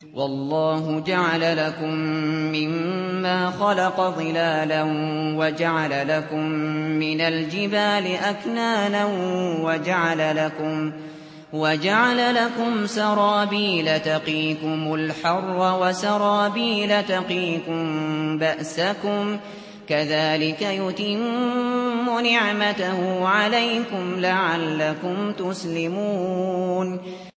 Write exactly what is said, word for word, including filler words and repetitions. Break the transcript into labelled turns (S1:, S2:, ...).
S1: وَاللَّهُ جَعَلَ لَكُم مِّمَّا خَلَقَ ظِلَالًا وَجَعَلَ لَكُم مِّنَ الْجِبَالِ أَكْنَانًا وَجَعَلَ لَكُمْ سَرَابِيلَ تَقِيكُمُ الْحَرَّ وَسَرَابِيلَ تَقِيكُم بَأْسَكُمْ ۚ كَذَٰلِكَ يُتِمُّ نِعْمَتَهُ عَلَيْكُمْ لَعَلَّكُمْ تُسْلِمُونَ